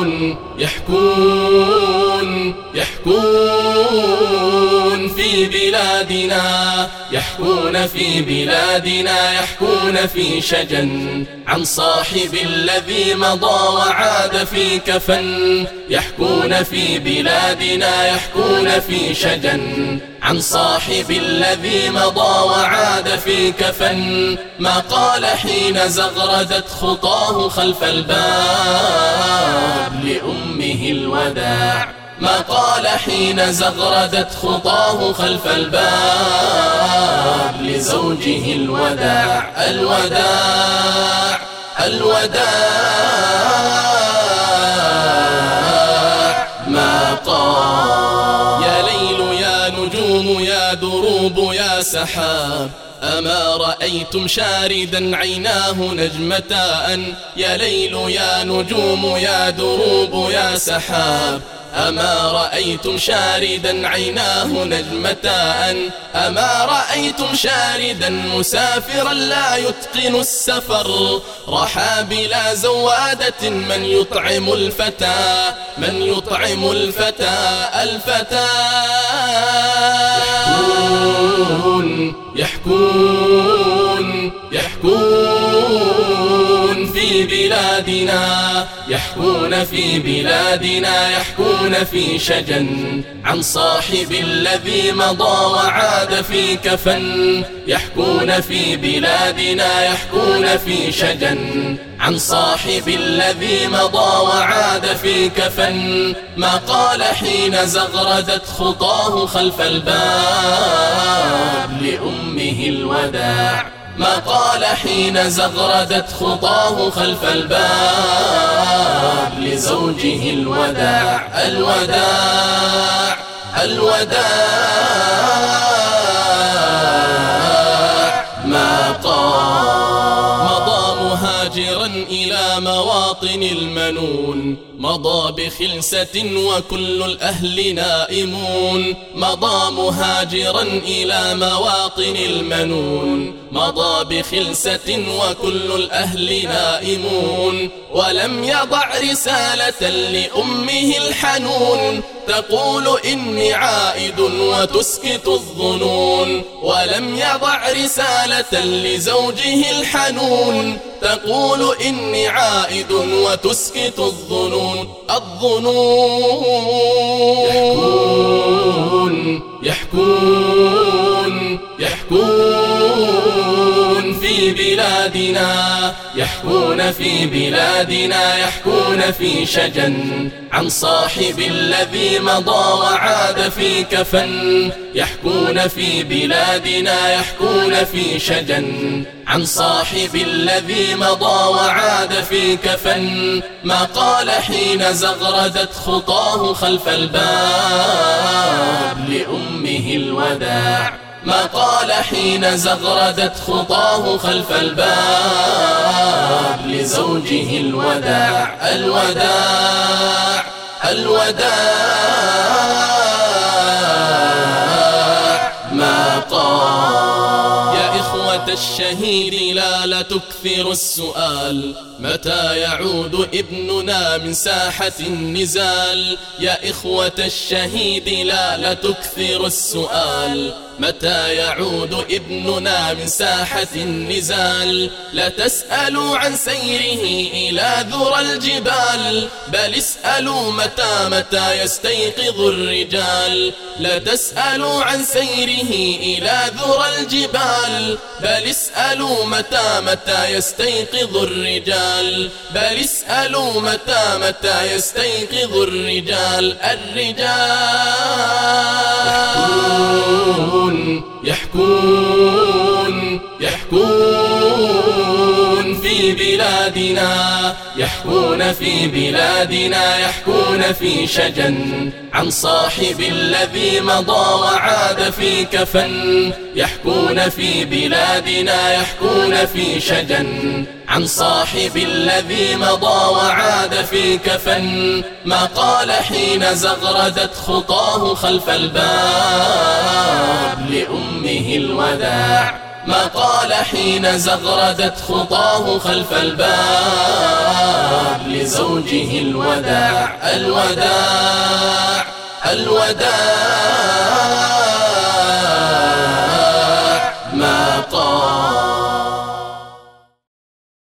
يحكون في بلادنا، يحكون في بلادنا، يحكون في شجن عن صاحب الذي مضى وعاد في كفن. يحكون في بلادنا، يحكون في شجن عن صاحب الذي مضى وعاد في كفن. ما قال حين زغردت خطاه خلف الباب لأمه الوداع. ما قال حين زغردت خطاه خلف الباب لزوجه الوداع. الوداع الوداع ما قال. يا ليل يا نجوم يا دروب يا سحاب، أما رأيتم شاردا عيناه نجمتان. يا ليل يا نجوم يا دروب يا سحاب، أما رأيتم شاردا عيناه نجمتان. أما رأيتم شاردا مسافرا لا يتقن السفر، رحى بلا زوادة من يطعم الفتى، من يطعم الفتى. الفتى يحكون في بلادنا، يحكون في بلادنا، يحكون في شجن عن صاحب الذي مضى وعاد في كفن. يحكون في بلادنا، يحكون في شجن عن صاحب الذي مضى وعاد في كفن. ما قال حين زغردت خطاه خلف الباب لأمه الوداع. ما قال حين زغردت خطاه خلف الباب لزوجه الوداع. الوداع الوداع ما قال. مضى مهاجرا إلى مواطن المنون، مضى بخلسة وكل الأهل نائمون. مضى مهاجرا إلى مواطن المنون، مضى بخلسة وكل الأهل نائمون. ولم يضع رسالة لأمه الحنون تقول إني عائد وتسكت الظنون. ولم يضع رسالة لزوجه الحنون تقول إني عائد وتسكت الظنون. يحكون في بلادنا، يحكون في بلادنا، يحكون في شجن عن صاحب الذي مضى وعاد في كفن. يحكون في بلادنا، يحكون في شجن عن صاحب الذي مضى وعاد في كفن. ما قال حين زغردت خطاه خلف الباب لأمه الوداع. ما قال حين زغردت خطاه خلف الباب لزوجه الوداع. الوداع الوداع ما قال. يا إخوة الشهيد لا تكثر السؤال، متى يعود ابننا من ساحة النزال. يا إخوة الشهيد لا تكثر السؤال، متى يعود ابننا من ساحة النزال. لا تسألوا عن سيره إلى ذرى الجبال، بل اسألوا متى يستيقظ الرجال. لا تسألوا عن سيره إلى ذرى الجبال، بل اسألوا متى يستيقظ الرجال. بل اسألوا متى يستيقظ الرجال. الرجال يحكون في بلادنا، يحكون في بلادنا، يحكون في شجن عن صاحب الذي مضى وعاد في كفن. يحكون في بلادنا، يحكون في شجن عن صاحب الذي مضى وعاد في كفن. ما قال حين زغردت خطاه خلف الباب لأمه الوداع. ما قال حين زغردت خطاه خلف الباب لزوجه الوداع الوداع الوداع.